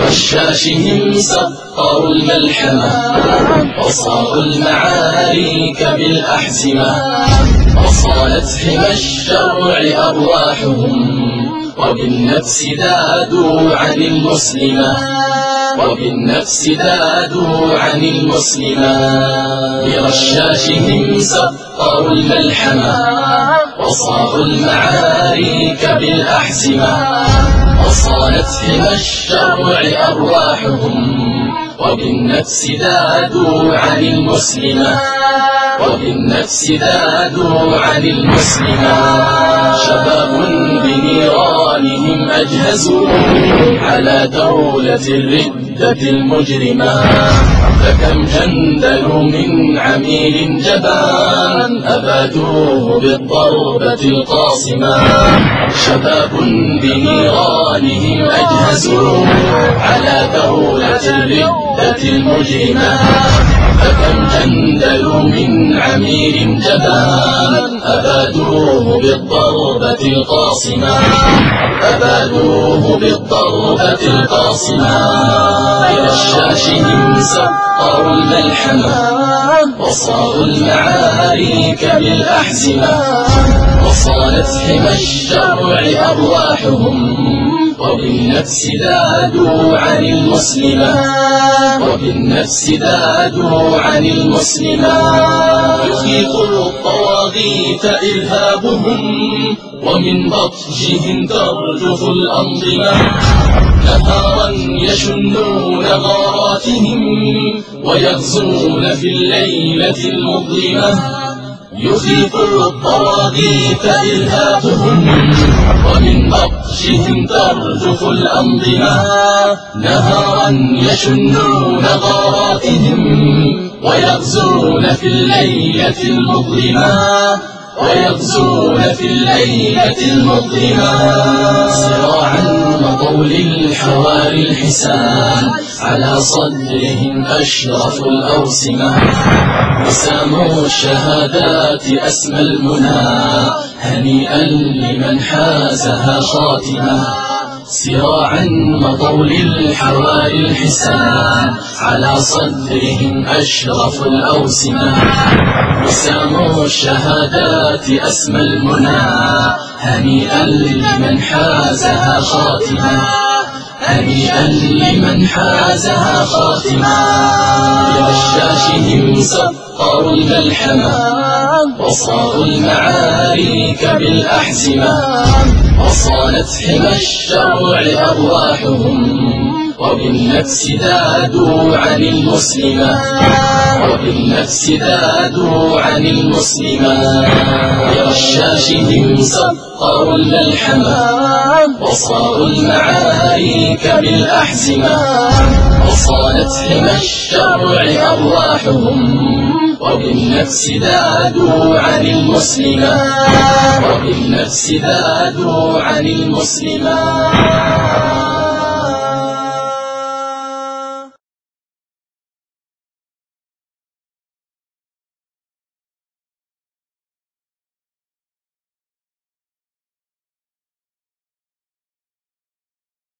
برشاشهم سطروا الملحمة وصاغوا المعارك بالأحزمة وصالت حمى الشرع أرواحهم وبالنفس ذادوا عن المسلمة وبالنفس ذادوا عن المسلمة برشاشهم سطروا الملحمة وصاغوا المعارك بالأحزمة وصالت حمى الشرع أرواحهم وبالنفس ذادوا عن المسلمة وبالنفس ذادوا عن المسلمة شباب بنيرانهم أجهزوا على دولة الردة المجرمة فكم جندلوا من عميل جبان أبادوه بالضربة القاصمة شباب بنيرانهم أجهزوا على دولة الردة المجرمة فكم جندلوا من عميل جبان أبادوه بالضربة القاصمة أبادوه بالضربة القاصمة برشاشهم سطروا الملحمة وصاغوا المعارك بالأحزمة وصالت حمى الشرع أرواحهم وبالنفس ذادوا عن المسلمة وبالنفس ذادوا عن المسلمة يخيف الطواغيت إرهابهم ومن بطشهم ترجف الأنظمة نهارا يشنون غاراتهم ويغزون في الليلة المظلمة يخيف الطواغيت إرهابهم ومن بطشهم ترجف الأنظمة نهارا يشنون غاراتهم ويغزون في الليلة المظلمة ويغزون في الليلة المظلمة صراعا مضوا للحواري الحسان على صدرهم أشرف الأوسمة وساموا الشهادات أسمى المنى هنيئا لمن حازها خاتمة صراعا مضوا للحواري الحسان على صدرهم أشرف الأوسمة وساموا الشهادات أسمى المنى هنيئا لمن حازها خاتمة هنيئا لمن حازها خاتمة برشاشهم سطروا الملحمة وصاغوا المعارك بالأحزمة وصالت حمى الشرع أرواحهم وبالنفس ذادوا عن المسلمة وبالنفس ذادوا عن المسلمة برشاشهم سطروا الملحمة وصاغوا المعارك بالأحزمة وصالت حمى الشرع أرواحهم وبالنفس ذادوا عن المسلمة وبالنفس ذادوا عن المسلمة